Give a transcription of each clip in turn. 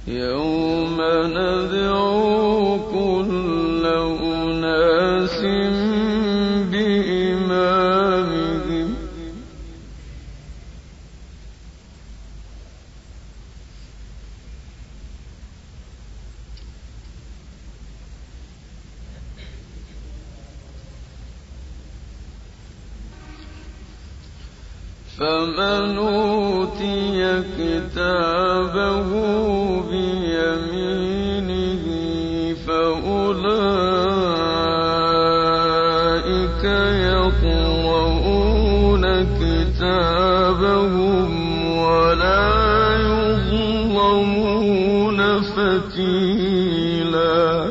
يوم ندعو كل أناس بإمامهم فمن أوتي كتابه بيمينه فأولئك يقرؤون كتابهم ولا يظلمون فتيلا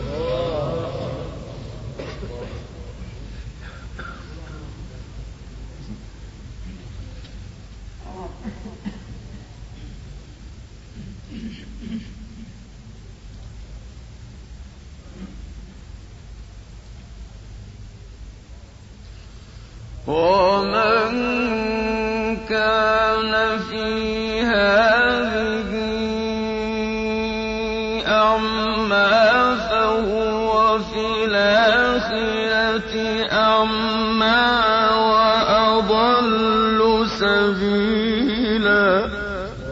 ومن كان في هذه أعمى فهو في الآخرة أعمى وأضل سبيلا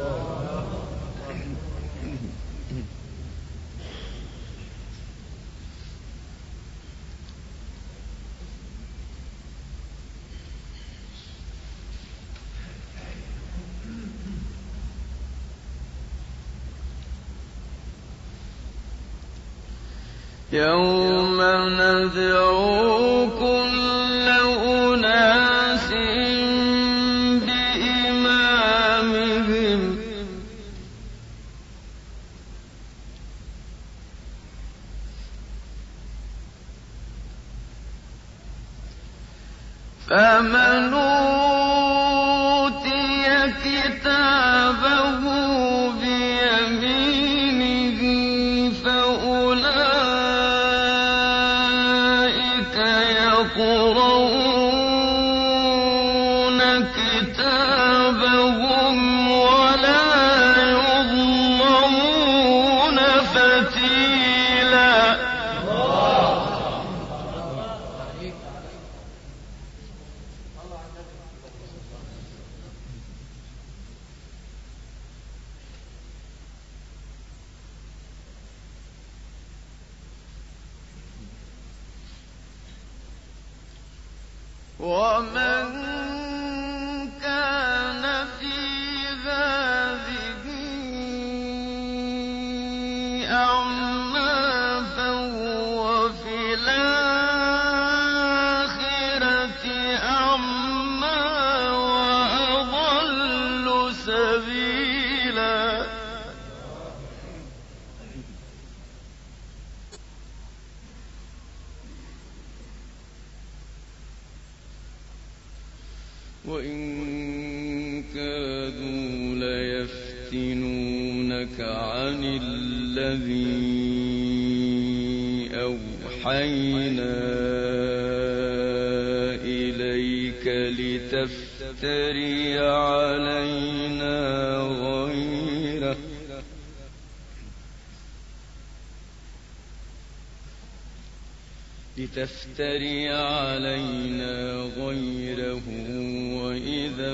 يوم ندعو كل أناس بإمامهم فمن أوتي كتابه بيمينه فأولئك يقرؤون كتابهم ولا يظلمون فتيلا ومن كان في هذه أعمى فهو في الآخرة أعمى وأضل سبيلا وإن كادوا ليفتنونك عن الذي أوحينا إليك لتفتري علينا غيره وإذا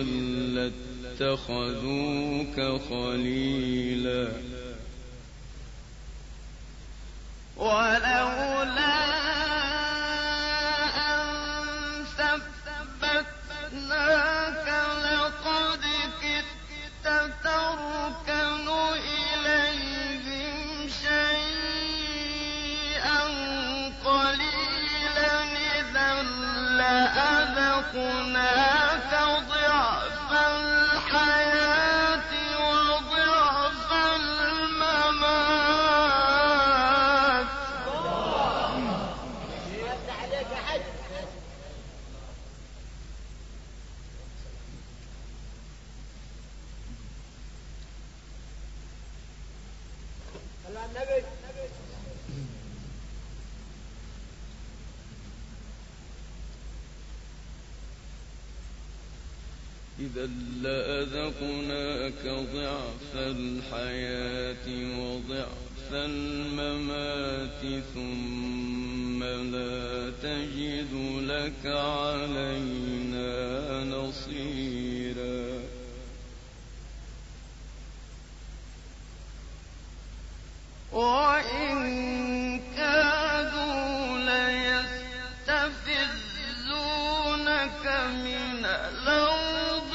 لاتخذوك خليلا ولولا أن ثبتناك لقد كدت تركن إليهم شيئا قليلا إذا لأذقناك ضعف الحياة وضعف الممات إذا لأذقناك ضعف الحياة وضعف الممات ثم لا تجد لك علينا نصيرا وإن كادوا ليستفزونك من الأرض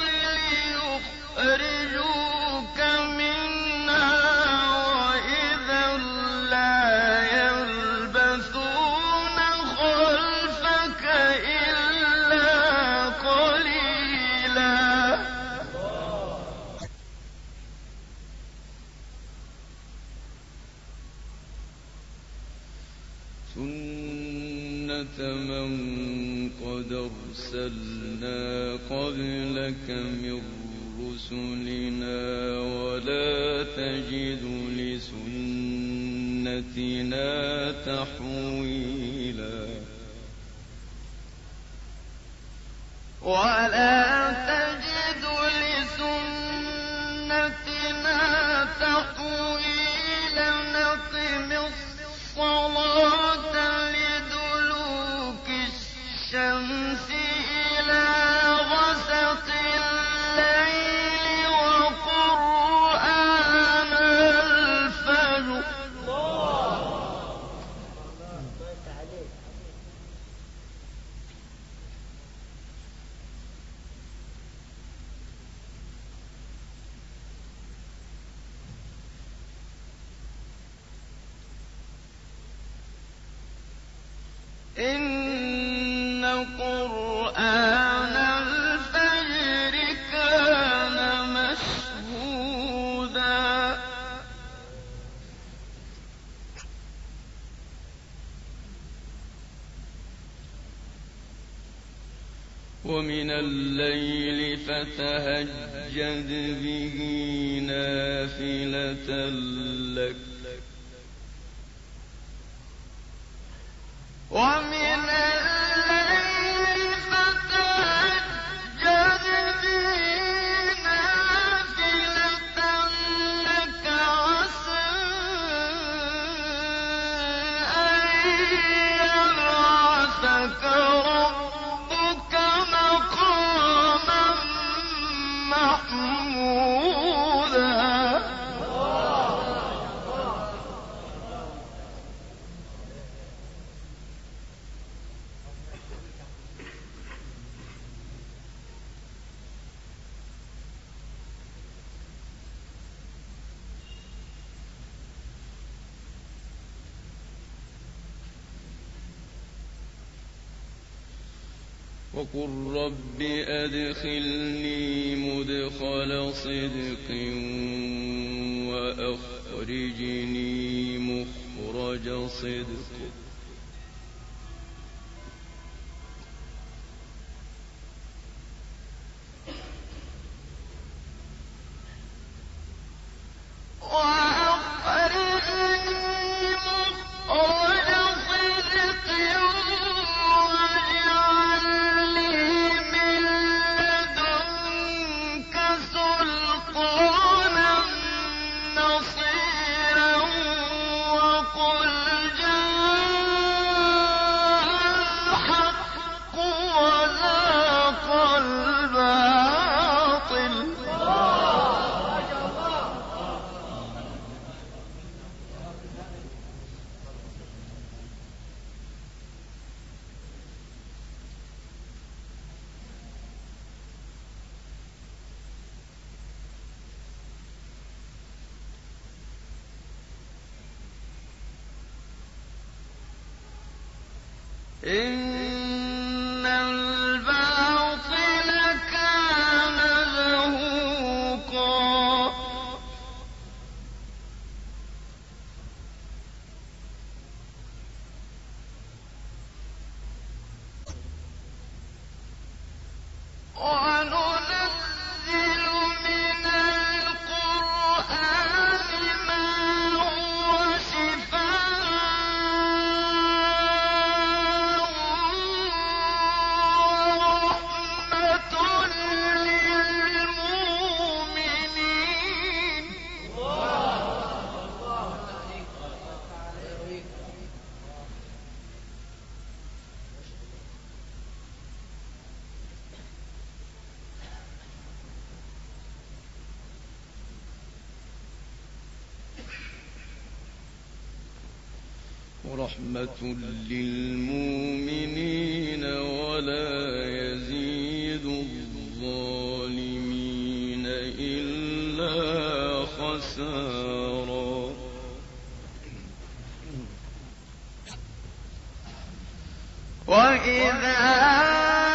ليخرجوك منها وإذا لا يلبثون خلفك إلا قليلا سنة من قد أرسلنا قبلك من رسلنا ولا تجد لسنتنا تحويلا ولا تجد لسنتنا تحويلا نقم الصلاة لدلوك الشمس إلى غسق الليل وقرآن الفجر إن قرآن الفجر كان مشهودا ومن الليل فتهجد به نافلة لك ومن الليل فتهجد به نافلة لك عسى أن يبعثك ربك مقاما محمودا وقل رب أدخلني مدخل صدق وأخرجني مخرج صدق وأخرجني مخرج صدق واجعل لي من لدنك سلطانا نصيرا وقل جاء الحق وزهق الباطل إن الباطل كان زهوقا وننزل من القرآن ما هو شفاء ورحمة للمؤمنين ولا يزيد الظالمين إلا خسارا. وإذا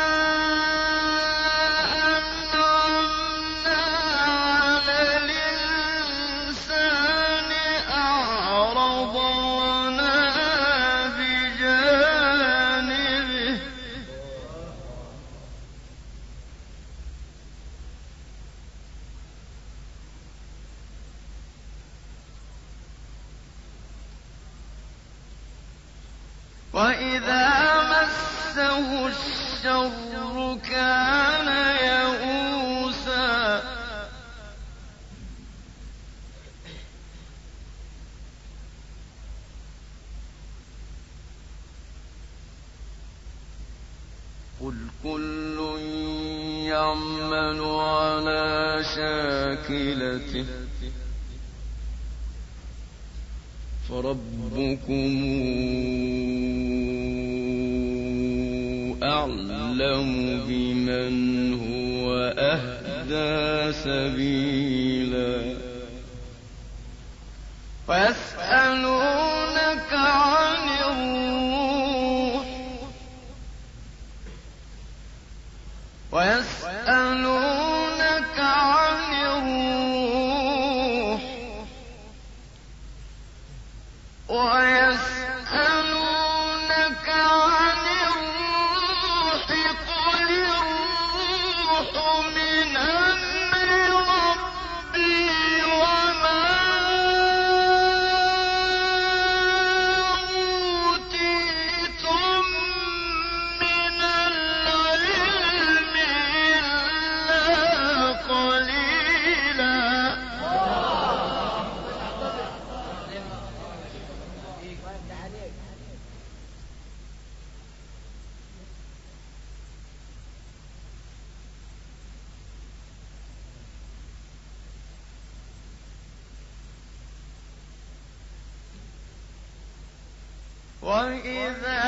مسه الشر كان يئوسا قل كل يعمل على شاكلته فربكم أعلم بمن هو أهدى سبيلا. ويسألونك عن الروح قل الروح من أمر ربي وما أوتيتم من العلم إلا قليلا. وإذا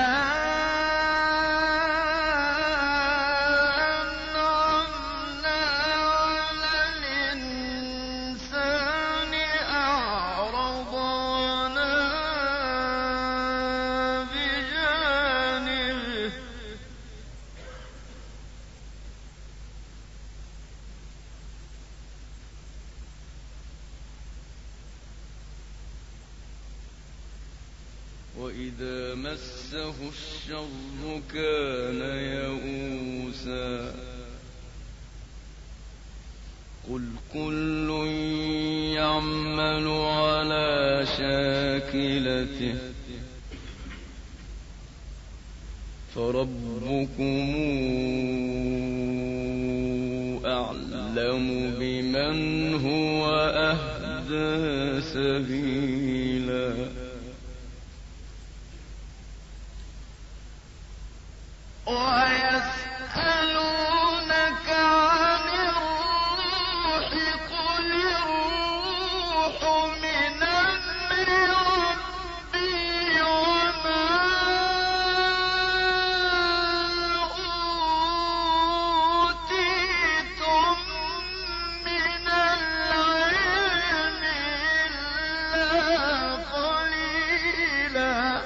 أنعمنا على الإنسان أعرض ونأى بجانبه وإذا مسه الشر كان يئوسا قل كل يعمل على شاكلته فربكم أعلم بمن هو أهدى سبيلا. ويسألونك عن الروح قل الروح من أمر ربي وما أوتيتم من العلم إلا قليلا.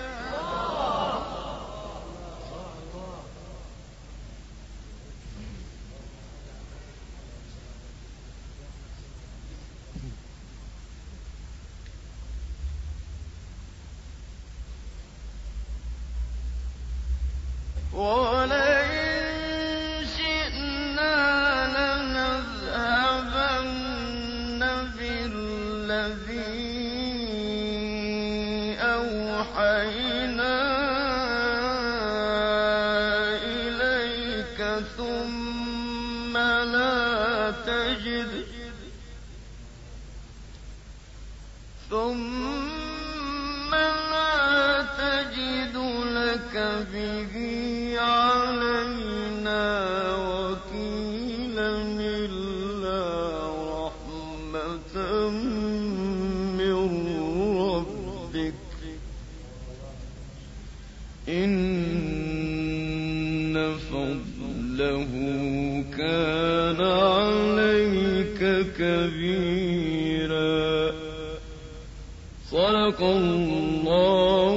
ولئن شئنا لنذهبن بالذي أوحينا إليك ثم لا تجد لك به علينا وكيلا إلا رحمة من ربك فعله كان عليك كبيرا. صدق الله